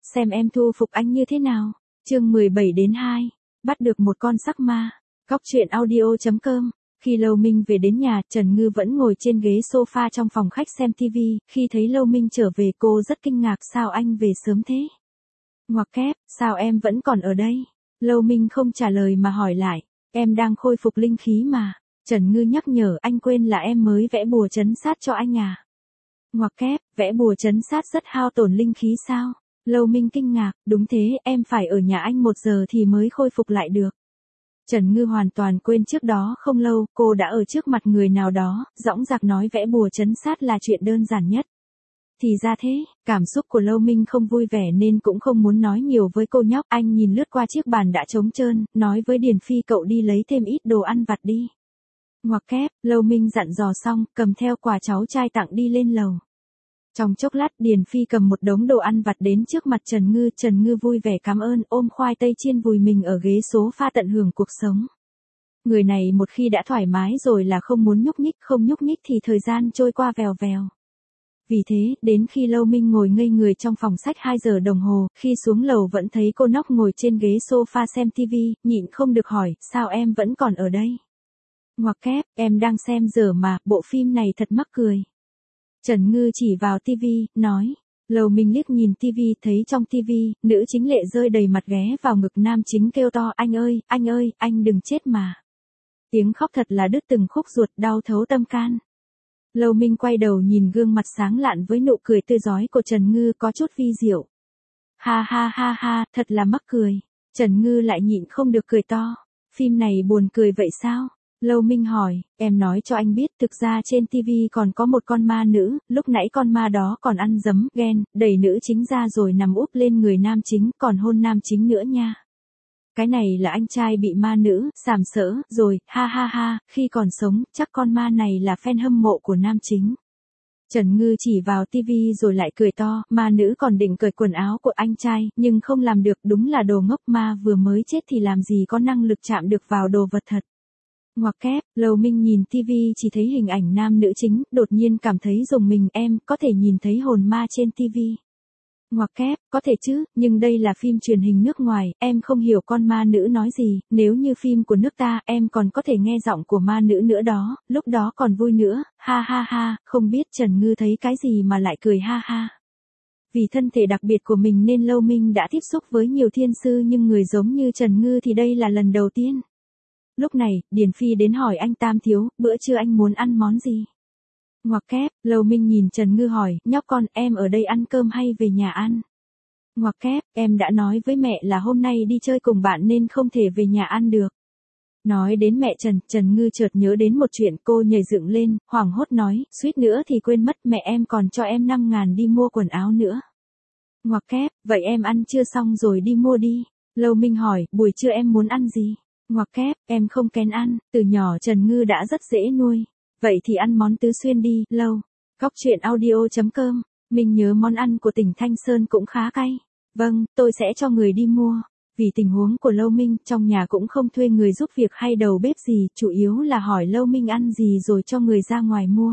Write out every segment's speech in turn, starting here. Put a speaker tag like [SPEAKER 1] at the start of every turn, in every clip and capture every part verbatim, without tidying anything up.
[SPEAKER 1] xem em thu phục anh như thế nào. Chương mười bảy đến hai, bắt được một con sắc ma. Cóc truyện audio chấm com. Khi Lâu Minh về đến nhà, Trần Ngư vẫn ngồi trên ghế sofa trong phòng khách xem tivi, khi thấy Lâu Minh trở về cô rất kinh ngạc, sao anh về sớm thế? Ngoặc kép, sao em vẫn còn ở đây? Lâu Minh không trả lời mà hỏi lại, em đang khôi phục linh khí mà. Trần Ngư nhắc nhở, anh quên là em mới vẽ bùa trấn sát cho anh à? Ngoặc kép, vẽ bùa trấn sát rất hao tổn linh khí sao? Lâu Minh kinh ngạc, đúng thế, em phải ở nhà anh một giờ thì mới khôi phục lại được. Trần Ngư hoàn toàn quên trước đó không lâu, cô đã ở trước mặt người nào đó, dõng dạc nói vẽ bùa trấn sát là chuyện đơn giản nhất. Thì ra thế, cảm xúc của Lâu Minh không vui vẻ nên cũng không muốn nói nhiều với cô nhóc. Anh nhìn lướt qua chiếc bàn đã trống trơn, nói với Điền Phi cậu đi lấy thêm ít đồ ăn vặt đi. Ngoặc kép, Lâu Minh dặn dò xong, cầm theo quà cháu trai tặng đi lên lầu. Trong chốc lát Điền Phi cầm một đống đồ ăn vặt đến trước mặt Trần Ngư, Trần Ngư vui vẻ cảm ơn, ôm khoai tây chiên vùi mình ở ghế sofa tận hưởng cuộc sống. Người này một khi đã thoải mái rồi là không muốn nhúc nhích, không nhúc nhích thì thời gian trôi qua vèo vèo. Vì thế, đến khi Lâu Minh ngồi ngây người trong phòng sách hai giờ đồng hồ, khi xuống lầu vẫn thấy cô nhóc ngồi trên ghế sofa xem tivi, nhịn không được hỏi, sao em vẫn còn ở đây? Ngoặc kép, em đang xem dở mà, bộ phim này thật mắc cười. Trần Ngư chỉ vào tivi, nói. Lâu Minh liếc nhìn tivi, thấy trong tivi, nữ chính lệ rơi đầy mặt ghé vào ngực nam chính kêu to, anh ơi, anh ơi, anh đừng chết mà. Tiếng khóc thật là đứt từng khúc ruột, đau thấu tâm can. Lâu Minh quay đầu nhìn gương mặt sáng lạn với nụ cười tươi rói của Trần Ngư có chút vi diệu. Ha ha ha ha, thật là mắc cười. Trần Ngư lại nhịn không được cười to. Phim này buồn cười vậy sao? Lâu Minh hỏi, em nói cho anh biết, thực ra trên tivi còn có một con ma nữ, lúc nãy con ma đó còn ăn dấm, ghen, đẩy nữ chính ra rồi nằm úp lên người nam chính, còn hôn nam chính nữa nha. Cái này là anh trai bị ma nữ, sàm sỡ, rồi, ha ha ha, khi còn sống, chắc con ma này là fan hâm mộ của nam chính. Trần Ngư chỉ vào tivi rồi lại cười to, ma nữ còn định cởi quần áo của anh trai, nhưng không làm được, đúng là đồ ngốc, ma vừa mới chết thì làm gì có năng lực chạm được vào đồ vật thật. Ngoặc kép, Lâu Minh nhìn tivi chỉ thấy hình ảnh nam nữ chính, đột nhiên cảm thấy rùng mình, em có thể nhìn thấy hồn ma trên tivi. Ngoặc kép, có thể chứ, nhưng đây là phim truyền hình nước ngoài, em không hiểu con ma nữ nói gì, nếu như phim của nước ta, em còn có thể nghe giọng của ma nữ nữa đó, lúc đó còn vui nữa, ha ha ha, không biết Trần Ngư thấy cái gì mà lại cười ha ha. Vì thân thể đặc biệt của mình nên Lâu Minh đã tiếp xúc với nhiều thiên sư nhưng người giống như Trần Ngư thì đây là lần đầu tiên. Lúc này, Điền Phi đến hỏi anh Tam thiếu, bữa trưa anh muốn ăn món gì? Ngoặc kép, Lâu Minh nhìn Trần Ngư hỏi, nhóc con, em ở đây ăn cơm hay về nhà ăn? Ngoặc kép, em đã nói với mẹ là hôm nay đi chơi cùng bạn nên không thể về nhà ăn được. Nói đến mẹ Trần, Trần Ngư chợt nhớ đến một chuyện, cô nhảy dựng lên, hoảng hốt nói, suýt nữa thì quên mất, mẹ em còn cho em năm ngàn đi mua quần áo nữa. Ngoặc kép, vậy em ăn trưa xong rồi đi mua đi. Lâu Minh hỏi, buổi trưa em muốn ăn gì? Ngoặc kép, em không kén ăn, từ nhỏ Trần Ngư đã rất dễ nuôi. Vậy thì ăn món tứ xuyên đi, Lâu. Cóc truyện audio chấm com. Mình nhớ món ăn của tỉnh Thanh Sơn cũng khá cay. Vâng, tôi sẽ cho người đi mua. Vì tình huống của Lâu Minh, trong nhà cũng không thuê người giúp việc hay đầu bếp gì, chủ yếu là hỏi Lâu Minh ăn gì rồi cho người ra ngoài mua.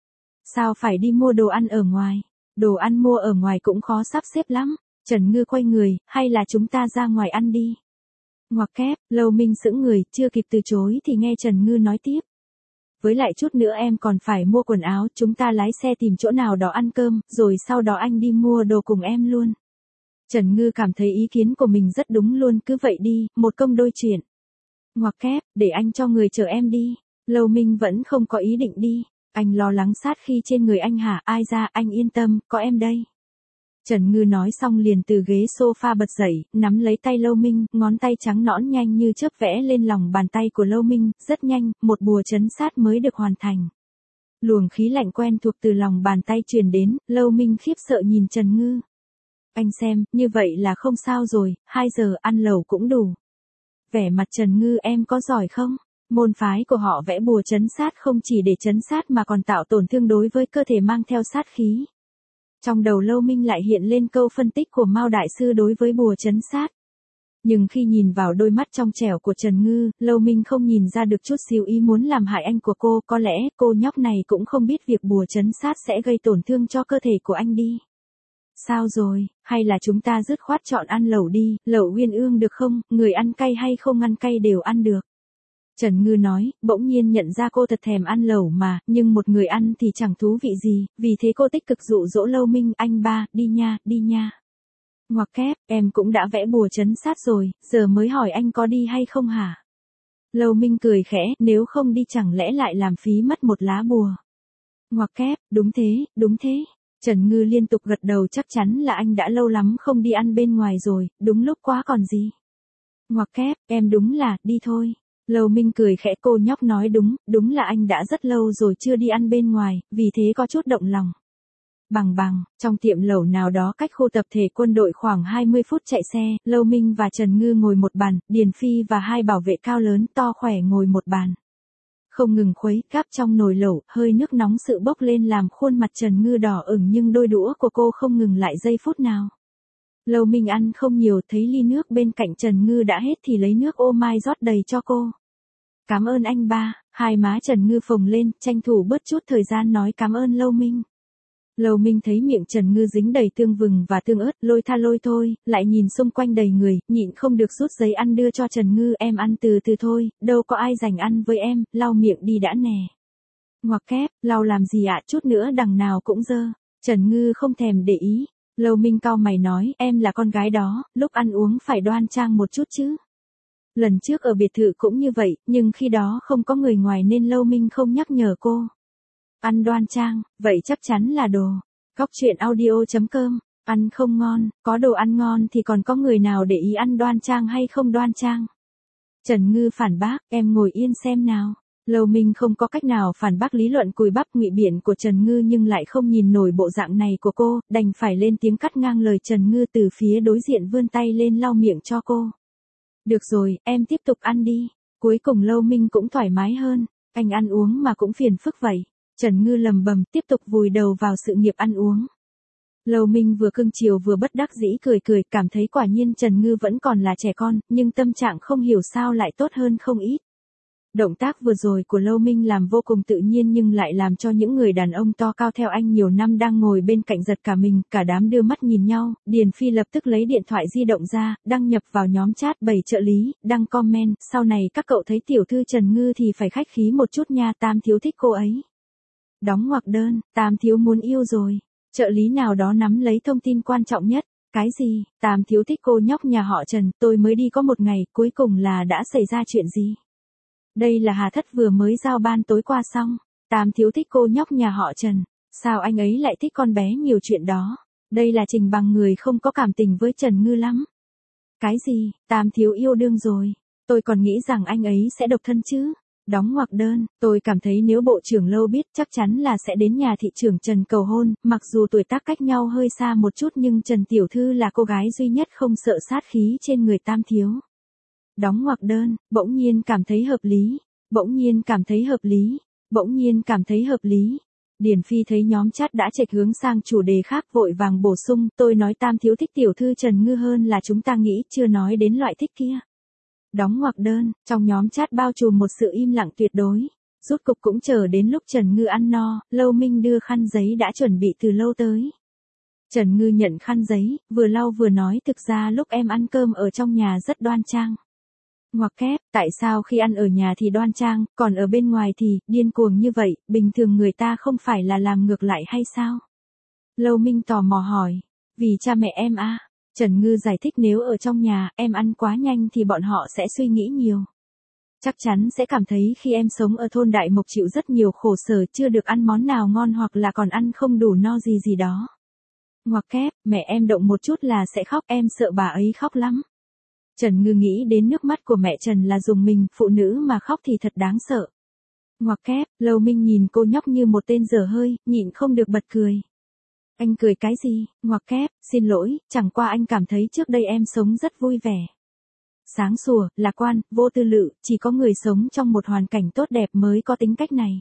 [SPEAKER 1] Sao phải đi mua đồ ăn ở ngoài? Đồ ăn mua ở ngoài cũng khó sắp xếp lắm. Trần Ngư quay người, hay là chúng ta ra ngoài ăn đi? Ngoặc kép, Lâu Minh sững người, chưa kịp từ chối thì nghe Trần Ngư nói tiếp. Với lại chút nữa em còn phải mua quần áo, chúng ta lái xe tìm chỗ nào đó ăn cơm, rồi sau đó anh đi mua đồ cùng em luôn. Trần Ngư cảm thấy ý kiến của mình rất đúng luôn, cứ vậy đi, một công đôi chuyện. Ngoặc kép, để anh cho người chở em đi. Lâu Minh vẫn không có ý định đi. Anh lo lắng sát khi trên người anh hả, ai ra, anh yên tâm, có em đây. Trần Ngư nói xong liền từ ghế sofa bật dậy, nắm lấy tay Lâu Minh, ngón tay trắng nõn nhanh như chớp vẽ lên lòng bàn tay của Lâu Minh, rất nhanh, một bùa trấn sát mới được hoàn thành. Luồng khí lạnh quen thuộc từ lòng bàn tay truyền đến, Lâu Minh khiếp sợ nhìn Trần Ngư. Anh xem, như vậy là không sao rồi, hai giờ ăn lẩu cũng đủ. Vẻ mặt Trần Ngư, em có giỏi không? Môn phái của họ vẽ bùa trấn sát không chỉ để trấn sát mà còn tạo tổn thương đối với cơ thể mang theo sát khí. Trong đầu Lâu Minh lại hiện lên câu phân tích của Mao Đại Sư đối với bùa trấn sát. Nhưng khi nhìn vào đôi mắt trong trẻo của Trần Ngư, Lâu Minh không nhìn ra được chút xíu ý muốn làm hại anh của cô, có lẽ cô nhóc này cũng không biết việc bùa trấn sát sẽ gây tổn thương cho cơ thể của anh đi. Sao rồi, hay là chúng ta dứt khoát chọn ăn lẩu đi, lẩu uyên ương được không, người ăn cay hay không ăn cay đều ăn được. Trần Ngư nói, bỗng nhiên nhận ra cô thật thèm ăn lẩu mà, nhưng một người ăn thì chẳng thú vị gì, vì thế cô tích cực dụ dỗ Lâu Minh, anh ba, đi nha, đi nha. Ngoặc kép, em cũng đã vẽ bùa trấn sát rồi, giờ mới hỏi anh có đi hay không hả? Lâu Minh cười khẽ, nếu không đi chẳng lẽ lại làm phí mất một lá bùa. Ngoặc kép, đúng thế, đúng thế. Trần Ngư liên tục gật đầu, chắc chắn là anh đã lâu lắm không đi ăn bên ngoài rồi, đúng lúc quá còn gì. Ngoặc kép, em đúng là, đi thôi. Lâu Minh cười khẽ, cô nhóc nói đúng, đúng là anh đã rất lâu rồi chưa đi ăn bên ngoài, vì thế có chút động lòng. Bằng bằng, trong tiệm lẩu nào đó cách khu tập thể quân đội khoảng hai mươi phút chạy xe, Lâu Minh và Trần Ngư ngồi một bàn, Điền Phi và hai bảo vệ cao lớn to khỏe ngồi một bàn. Không ngừng khuấy, gắp trong nồi lẩu, hơi nước nóng sự bốc lên làm khuôn mặt Trần Ngư đỏ ửng nhưng đôi đũa của cô không ngừng lại giây phút nào. Lâu Minh ăn không nhiều, thấy ly nước bên cạnh Trần Ngư đã hết thì lấy nước ô mai rót đầy cho cô. Cảm ơn anh ba, hai má Trần Ngư phồng lên, tranh thủ bớt chút thời gian nói cảm ơn Lâu Minh. Lâu Minh thấy miệng Trần Ngư dính đầy tương vừng và tương ớt, lôi tha lôi thôi, lại nhìn xung quanh đầy người, nhịn không được rút giấy ăn đưa cho Trần Ngư, em ăn từ từ thôi, đâu có ai dành ăn với em, lau miệng đi đã nè. Ngoặc kép, lau làm gì ạ, chút nữa đằng nào cũng dơ. Trần Ngư không thèm để ý. Lâu Minh cau mày nói, em là con gái đó, lúc ăn uống phải đoan trang một chút chứ. Lần trước ở biệt thự cũng như vậy, nhưng khi đó không có người ngoài nên Lâu Minh không nhắc nhở cô. Ăn đoan trang, vậy chắc chắn là đồ. Góc truyện audio chấm com, ăn không ngon, có đồ ăn ngon thì còn có người nào để ý ăn đoan trang hay không đoan trang. Trần Ngư phản bác, em ngồi yên xem nào. Lâu Minh không có cách nào phản bác lý luận cùi bắp ngụy biện của Trần Ngư nhưng lại không nhìn nổi bộ dạng này của cô, đành phải lên tiếng cắt ngang lời Trần Ngư từ phía đối diện vươn tay lên lau miệng cho cô. Được rồi, em tiếp tục ăn đi. Cuối cùng Lâu Minh cũng thoải mái hơn, anh ăn uống mà cũng phiền phức vậy. Trần Ngư lầm bầm tiếp tục vùi đầu vào sự nghiệp ăn uống. Lâu Minh vừa cưng chiều vừa bất đắc dĩ cười cười, cảm thấy quả nhiên Trần Ngư vẫn còn là trẻ con, nhưng tâm trạng không hiểu sao lại tốt hơn không ít. Động tác vừa rồi của Lâu Minh làm vô cùng tự nhiên nhưng lại làm cho những người đàn ông to cao theo anh nhiều năm đang ngồi bên cạnh giật cả mình, cả đám đưa mắt nhìn nhau. Điền Phi lập tức lấy điện thoại di động ra, đăng nhập vào nhóm chat bảy trợ lý, đăng comment, sau này các cậu thấy tiểu thư Trần Ngư thì phải khách khí một chút nha, Tam thiếu thích cô ấy. Đóng ngoặc đơn, Tam thiếu muốn yêu rồi. Trợ lý nào đó nắm lấy thông tin quan trọng nhất. Cái gì, Tam thiếu thích cô nhóc nhà họ Trần, tôi mới đi có một ngày, cuối cùng là đã xảy ra chuyện gì? Đây là Hà Thất vừa mới giao ban tối qua xong. Tam thiếu thích cô nhóc nhà họ Trần. Sao anh ấy lại thích con bé nhiều chuyện đó? Đây là Trình Bằng người không có cảm tình với Trần Ngư lắm. Cái gì, Tam thiếu yêu đương rồi? Tôi còn nghĩ rằng anh ấy sẽ độc thân chứ. Đóng ngoặc đơn, tôi cảm thấy nếu bộ trưởng Lâu biết chắc chắn là sẽ đến nhà thị trưởng Trần cầu hôn, mặc dù tuổi tác cách nhau hơi xa một chút nhưng Trần Tiểu Thư là cô gái duy nhất không sợ sát khí trên người Tam thiếu. Đóng ngoặc đơn, bỗng nhiên cảm thấy hợp lý, bỗng nhiên cảm thấy hợp lý, bỗng nhiên cảm thấy hợp lý. Điền Phi thấy nhóm chat đã chệch hướng sang chủ đề khác vội vàng bổ sung, tôi nói Tam thiếu thích Tiểu Thư Trần Ngư hơn là chúng ta nghĩ, chưa nói đến loại thích kia. Đóng ngoặc đơn, trong nhóm chat bao trùm một sự im lặng tuyệt đối. Rốt cục cũng chờ đến lúc Trần Ngư ăn no, Lâu Minh đưa khăn giấy đã chuẩn bị từ lâu tới. Trần Ngư nhận khăn giấy, vừa lau vừa nói thực ra lúc em ăn cơm ở trong nhà rất đoan trang. Ngoặc kép, tại sao khi ăn ở nhà thì đoan trang, còn ở bên ngoài thì, điên cuồng như vậy, bình thường người ta không phải là làm ngược lại hay sao? Lâu Minh tò mò hỏi, vì cha mẹ em à? Trần Ngư giải thích nếu ở trong nhà, em ăn quá nhanh thì bọn họ sẽ suy nghĩ nhiều. Chắc chắn sẽ cảm thấy khi em sống ở thôn Đại Mộc chịu rất nhiều khổ sở chưa được ăn món nào ngon hoặc là còn ăn không đủ no gì gì đó. Ngoặc kép, mẹ em động một chút là sẽ khóc, em sợ bà ấy khóc lắm. Trần Ngư nghĩ đến nước mắt của mẹ Trần là dùng mình, phụ nữ mà khóc thì thật đáng sợ. Ngoặc kép, Lâu Minh nhìn cô nhóc như một tên dở hơi, nhịn không được bật cười. Anh cười cái gì, ngoặc kép, xin lỗi, chẳng qua anh cảm thấy trước đây em sống rất vui vẻ. Sáng sủa, lạc quan, vô tư lự, chỉ có người sống trong một hoàn cảnh tốt đẹp mới có tính cách này.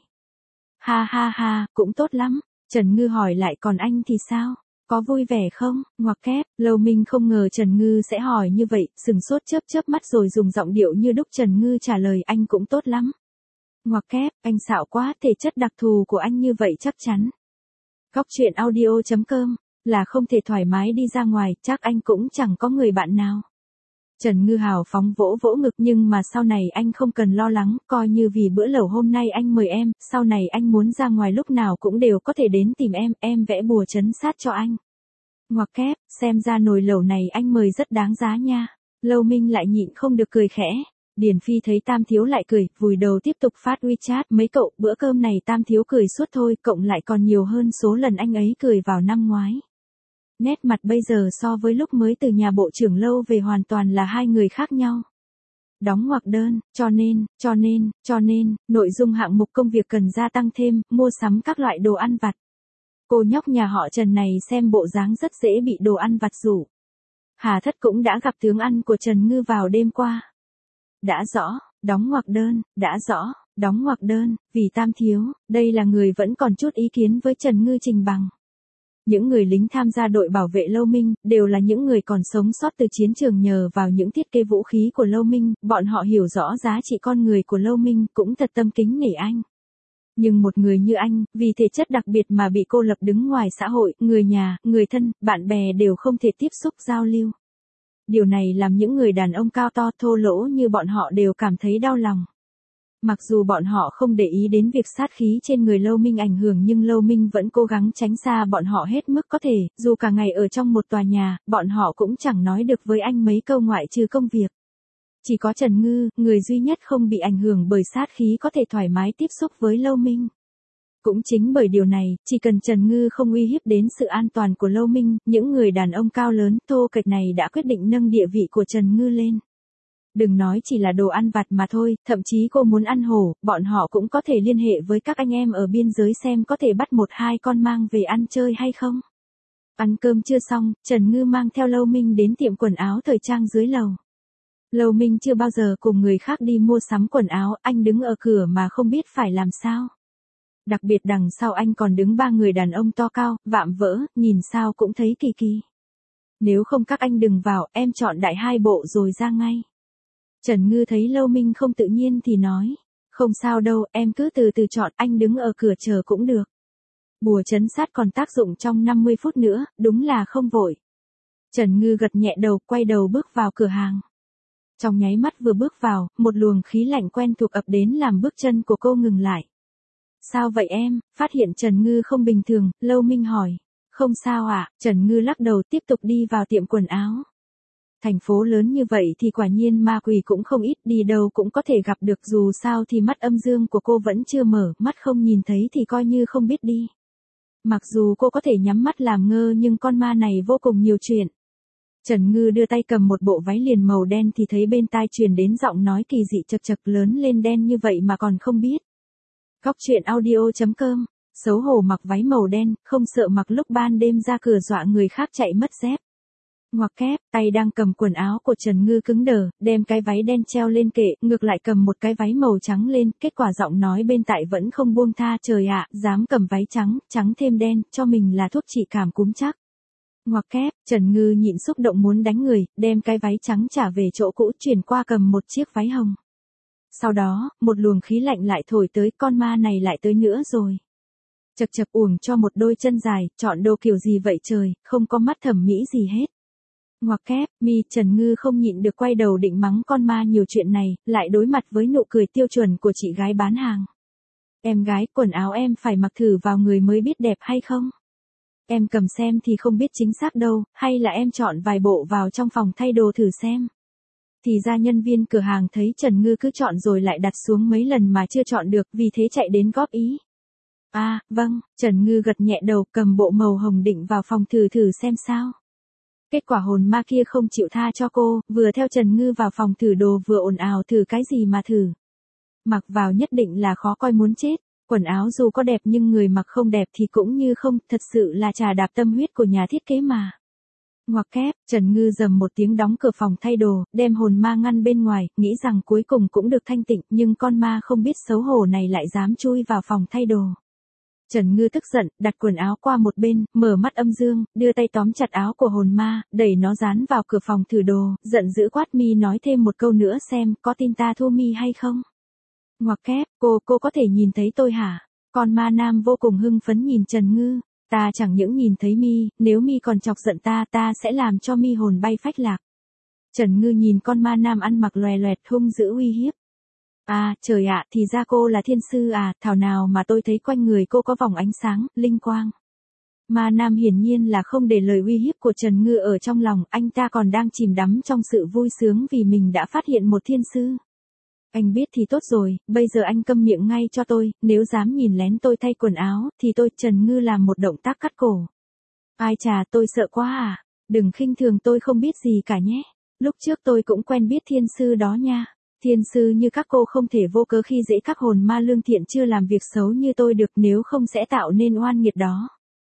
[SPEAKER 1] Ha ha ha, cũng tốt lắm. Trần Ngư hỏi lại còn anh thì sao? Có vui vẻ không? Ngoặc kép, Lâu Minh không ngờ Trần Ngư sẽ hỏi như vậy, sừng sốt chớp chớp mắt rồi dùng giọng điệu như đúc Trần Ngư trả lời anh cũng tốt lắm. Ngoặc kép, anh xạo quá, thể chất đặc thù của anh như vậy chắc chắn. Góc truyện audio chấm com Là không thể thoải mái đi ra ngoài, chắc anh cũng chẳng có người bạn nào. Trần Ngư hào phóng vỗ vỗ ngực, nhưng mà sau này anh không cần lo lắng, coi như vì bữa lẩu hôm nay anh mời em, sau này anh muốn ra ngoài lúc nào cũng đều có thể đến tìm em, em vẽ bùa trấn sát cho anh. Ngoặc kép, xem ra nồi lẩu này anh mời rất đáng giá nha. Lâu Minh lại nhịn không được cười khẽ. Điền Phi thấy Tam Thiếu lại cười, vùi đầu tiếp tục phát WeChat, mấy cậu, bữa cơm này Tam Thiếu cười suốt thôi, cộng lại còn nhiều hơn số lần anh ấy cười vào năm ngoái. Nét mặt bây giờ so với lúc mới từ nhà bộ trưởng Lâu về hoàn toàn là hai người khác nhau. Đóng ngoặc đơn, cho nên, cho nên, cho nên, nội dung hạng mục công việc cần gia tăng thêm, mua sắm các loại đồ ăn vặt. Cô nhóc nhà họ Trần này xem bộ dáng rất dễ bị đồ ăn vặt rủ. Hà Thất cũng đã gặp tướng ăn của Trần Ngư vào đêm qua. Đã rõ, đóng ngoặc đơn, đã rõ, đóng ngoặc đơn, vì Tam Thiếu, đây là người vẫn còn chút ý kiến với Trần Ngư trình bằng. Những người lính tham gia đội bảo vệ Lâu Minh, đều là những người còn sống sót từ chiến trường nhờ vào những thiết kế vũ khí của Lâu Minh, bọn họ hiểu rõ giá trị con người của Lâu Minh, cũng thật tâm kính nể anh. Nhưng một người như anh, vì thể chất đặc biệt mà bị cô lập đứng ngoài xã hội, người nhà, người thân, bạn bè đều không thể tiếp xúc giao lưu. Điều này làm những người đàn ông cao to thô lỗ như bọn họ đều cảm thấy đau lòng. Mặc dù bọn họ không để ý đến việc sát khí trên người Lâu Minh ảnh hưởng, nhưng Lâu Minh vẫn cố gắng tránh xa bọn họ hết mức có thể, dù cả ngày ở trong một tòa nhà, bọn họ cũng chẳng nói được với anh mấy câu ngoại trừ công việc. Chỉ có Trần Ngư, người duy nhất không bị ảnh hưởng bởi sát khí, có thể thoải mái tiếp xúc với Lâu Minh. Cũng chính bởi điều này, chỉ cần Trần Ngư không uy hiếp đến sự an toàn của Lâu Minh, những người đàn ông cao lớn, thô kệch này đã quyết định nâng địa vị của Trần Ngư lên. Đừng nói chỉ là đồ ăn vặt mà thôi, thậm chí cô muốn ăn hổ, bọn họ cũng có thể liên hệ với các anh em ở biên giới xem có thể bắt một hai con mang về ăn chơi hay không. Ăn cơm chưa xong, Trần Ngư mang theo Lâu Minh đến tiệm quần áo thời trang dưới lầu. Lâu Minh chưa bao giờ cùng người khác đi mua sắm quần áo, anh đứng ở cửa mà không biết phải làm sao. Đặc biệt đằng sau anh còn đứng ba người đàn ông to cao, vạm vỡ, nhìn sao cũng thấy kỳ kỳ. Nếu không các anh đừng vào, em chọn đại hai bộ rồi ra ngay. Trần Ngư thấy Lâu Minh không tự nhiên thì nói, không sao đâu, em cứ từ từ chọn, anh đứng ở cửa chờ cũng được. Bùa trấn sát còn tác dụng trong năm mươi phút nữa, đúng là không vội. Trần Ngư gật nhẹ đầu, quay đầu bước vào cửa hàng. Trong nháy mắt vừa bước vào, một luồng khí lạnh quen thuộc ập đến làm bước chân của cô ngừng lại. Sao vậy em? Phát hiện Trần Ngư không bình thường, Lâu Minh hỏi. Không sao ạ, à? Trần Ngư lắc đầu tiếp tục đi vào tiệm quần áo. Thành phố lớn như vậy thì quả nhiên ma quỷ cũng không ít, đi đâu cũng có thể gặp được, dù sao thì mắt âm dương của cô vẫn chưa mở, mắt không nhìn thấy thì coi như không biết đi. Mặc dù cô có thể nhắm mắt làm ngơ nhưng con ma này vô cùng nhiều chuyện. Trần Ngư đưa tay cầm một bộ váy liền màu đen thì thấy bên tai truyền đến giọng nói kỳ dị chật chật, lớn lên đen như vậy mà còn không biết. Góc truyện audio chấm com, xấu hổ mặc váy màu đen, không sợ mặc lúc ban đêm ra cửa dọa người khác chạy mất dép. Ngoặc kép, tay đang cầm quần áo của Trần Ngư cứng đờ, đem cái váy đen treo lên kệ, ngược lại cầm một cái váy màu trắng lên, kết quả giọng nói bên tai vẫn không buông tha, trời ạ, dám cầm váy trắng, trắng thêm đen, cho mình là thuốc trị cảm cúm chắc. Ngoặc kép, Trần Ngư nhịn xúc động muốn đánh người, đem cái váy trắng trả về chỗ cũ, chuyển qua cầm một chiếc váy hồng. Sau đó, một luồng khí lạnh lại thổi tới, con ma này lại tới nữa rồi. Chật chật, uổng cho một đôi chân dài, chọn đồ kiểu gì vậy trời, không có mắt thẩm mỹ gì hết. Ngoặc kép, mi, Trần Ngư không nhịn được quay đầu định mắng con ma nhiều chuyện này, lại đối mặt với nụ cười tiêu chuẩn của chị gái bán hàng. Em gái, quần áo em phải mặc thử vào người mới biết đẹp hay không? Em cầm xem thì không biết chính xác đâu, hay là em chọn vài bộ vào trong phòng thay đồ thử xem. Thì ra nhân viên cửa hàng thấy Trần Ngư cứ chọn rồi lại đặt xuống mấy lần mà chưa chọn được, vì thế chạy đến góp ý. À, vâng, Trần Ngư gật nhẹ đầu, cầm bộ màu hồng định vào phòng thử thử xem sao. Kết quả hồn ma kia không chịu tha cho cô, vừa theo Trần Ngư vào phòng thử đồ vừa ồn ào thử cái gì mà thử. Mặc vào nhất định là khó coi muốn chết, quần áo dù có đẹp nhưng người mặc không đẹp thì cũng như không, thật sự là trà đạp tâm huyết của nhà thiết kế mà. Ngoặc kép, Trần Ngư rầm một tiếng đóng cửa phòng thay đồ, đem hồn ma ngăn bên ngoài, nghĩ rằng cuối cùng cũng được thanh tịnh, nhưng con ma không biết xấu hổ này lại dám chui vào phòng thay đồ. Trần Ngư tức giận, đặt quần áo qua một bên, mở mắt âm dương, đưa tay tóm chặt áo của hồn ma, đẩy nó dán vào cửa phòng thử đồ, giận dữ quát, mi nói thêm một câu nữa xem, có tin ta thua mi hay không? Ngoặc kép, cô, cô có thể nhìn thấy tôi hả? Con ma nam vô cùng hưng phấn nhìn Trần Ngư, Ta chẳng những nhìn thấy mi, nếu mi còn chọc giận ta, ta sẽ làm cho mi hồn bay phách lạc. Trần Ngư nhìn con ma nam ăn mặc loè loẹt hung dữ uy hiếp. À, trời ạ, thì ra cô là thiên sư à, thảo nào mà tôi thấy quanh người cô có vòng ánh sáng, linh quang. Ma nam hiển nhiên là không để lời uy hiếp của Trần Ngư ở trong lòng, anh ta còn đang chìm đắm trong sự vui sướng vì mình đã phát hiện một thiên sư. Anh biết thì tốt rồi, bây giờ anh câm miệng ngay cho tôi, nếu dám nhìn lén tôi thay quần áo, thì tôi Trần Ngư làm một động tác cắt cổ. Ai chà, tôi sợ quá à, đừng khinh thường tôi không biết gì cả nhé, lúc trước tôi cũng quen biết thiên sư đó nha. Thiên sư như các cô không thể vô cớ khi dễ các hồn ma lương thiện chưa làm việc xấu như tôi được, nếu không sẽ tạo nên oan nghiệt đó.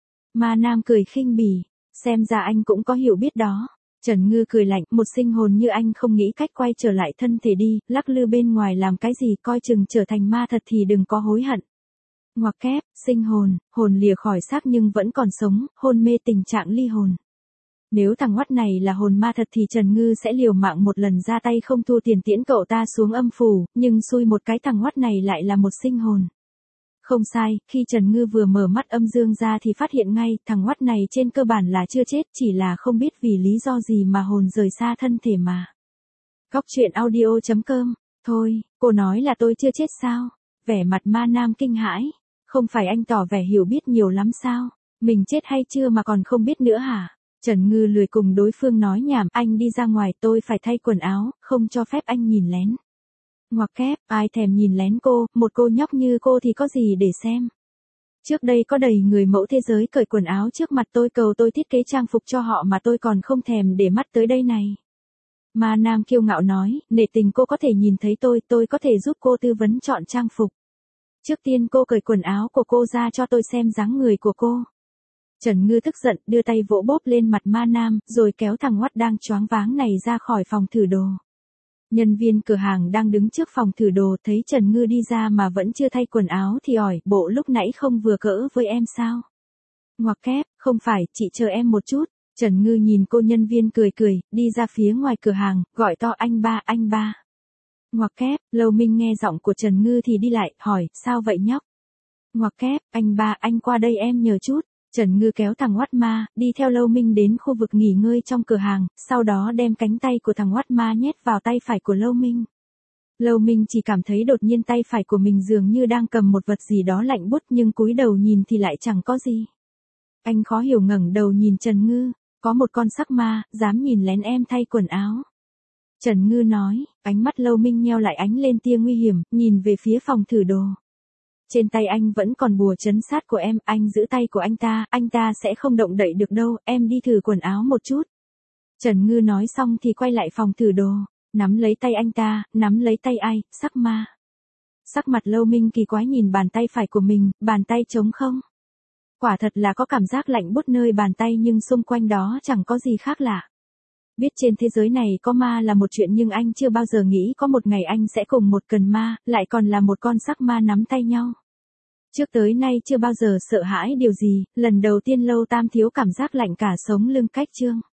[SPEAKER 1] Ma nam cười khinh bỉ, xem ra anh cũng có hiểu biết đó. Trần Ngư cười lạnh, một sinh hồn như anh không nghĩ cách quay trở lại thân thể đi, lắc lư bên ngoài làm cái gì, coi chừng trở thành ma thật thì đừng có hối hận. Ngoặc kép, sinh hồn, hồn lìa khỏi xác nhưng vẫn còn sống, hôn mê tình trạng ly hồn. Nếu thằng ngoắt này là hồn ma thật thì Trần Ngư sẽ liều mạng một lần ra tay không thua tiền tiễn cậu ta xuống âm phủ, nhưng xui một cái thằng ngoắt này lại là một sinh hồn. Không sai, khi Trần Ngư vừa mở mắt âm dương ra thì phát hiện ngay, thằng ngoắt này trên cơ bản là chưa chết, chỉ là không biết vì lý do gì mà hồn rời xa thân thể mà. Góc truyện audio chấm com, thôi, cô nói là tôi chưa chết sao? Vẻ mặt ma nam kinh hãi, không phải anh tỏ vẻ hiểu biết nhiều lắm sao? Mình chết hay chưa mà còn không biết nữa hả? Trần Ngư lười cùng đối phương nói nhảm, anh đi ra ngoài tôi phải thay quần áo, không cho phép anh nhìn lén. Ngoặc kép, ai thèm nhìn lén cô, một cô nhóc như cô thì có gì để xem. Trước đây có đầy người mẫu thế giới cởi quần áo trước mặt tôi cầu tôi thiết kế trang phục cho họ mà tôi còn không thèm để mắt tới đây này. Ma nam kiêu ngạo nói, nể tình cô có thể nhìn thấy tôi, tôi có thể giúp cô tư vấn chọn trang phục. Trước tiên cô cởi quần áo của cô ra cho tôi xem dáng người của cô. Trần Ngư tức giận, đưa tay vỗ bóp lên mặt ma nam, rồi kéo thằng ngoắt đang choáng váng này ra khỏi phòng thử đồ. Nhân viên cửa hàng đang đứng trước phòng thử đồ thấy Trần Ngư đi ra mà vẫn chưa thay quần áo thì hỏi, bộ lúc nãy không vừa cỡ với em sao? Ngoặc kép, không phải, chị chờ em một chút. Trần Ngư nhìn cô nhân viên cười cười, đi ra phía ngoài cửa hàng, gọi to anh ba, anh ba. Ngoặc kép, Lâu Minh nghe giọng của Trần Ngư thì đi lại, hỏi, sao vậy nhóc? Ngoặc kép, anh ba, anh qua đây em nhờ chút. Trần Ngư kéo thằng ngoắt ma, đi theo Lâu Minh đến khu vực nghỉ ngơi trong cửa hàng, sau đó đem cánh tay của thằng ngoắt ma nhét vào tay phải của Lâu Minh. Lâu Minh chỉ cảm thấy đột nhiên tay phải của mình dường như đang cầm một vật gì đó lạnh buốt nhưng cúi đầu nhìn thì lại chẳng có gì. Anh khó hiểu ngẩng đầu nhìn Trần Ngư, có một con sắc ma, dám nhìn lén em thay quần áo. Trần Ngư nói, ánh mắt Lâu Minh nheo lại ánh lên tia nguy hiểm, nhìn về phía phòng thử đồ. Trên tay anh vẫn còn bùa trấn sát của em, anh giữ tay của anh ta, anh ta sẽ không động đậy được đâu, em đi thử quần áo một chút. Trần Ngư nói xong thì quay lại phòng thử đồ, nắm lấy tay anh ta, nắm lấy tay ai, sắc ma. Sắc mặt Lâu Minh kỳ quái nhìn bàn tay phải của mình, bàn tay trống không. Quả thật là có cảm giác lạnh buốt nơi bàn tay nhưng xung quanh đó chẳng có gì khác lạ. Biết trên thế giới này có ma là một chuyện nhưng anh chưa bao giờ nghĩ có một ngày anh sẽ cùng một cần ma, lại còn là một con sắc ma nắm tay nhau. Trước tới nay chưa bao giờ sợ hãi điều gì, lần đầu tiên Lâu Tam thiếu cảm giác lạnh cả sống lưng cách trương.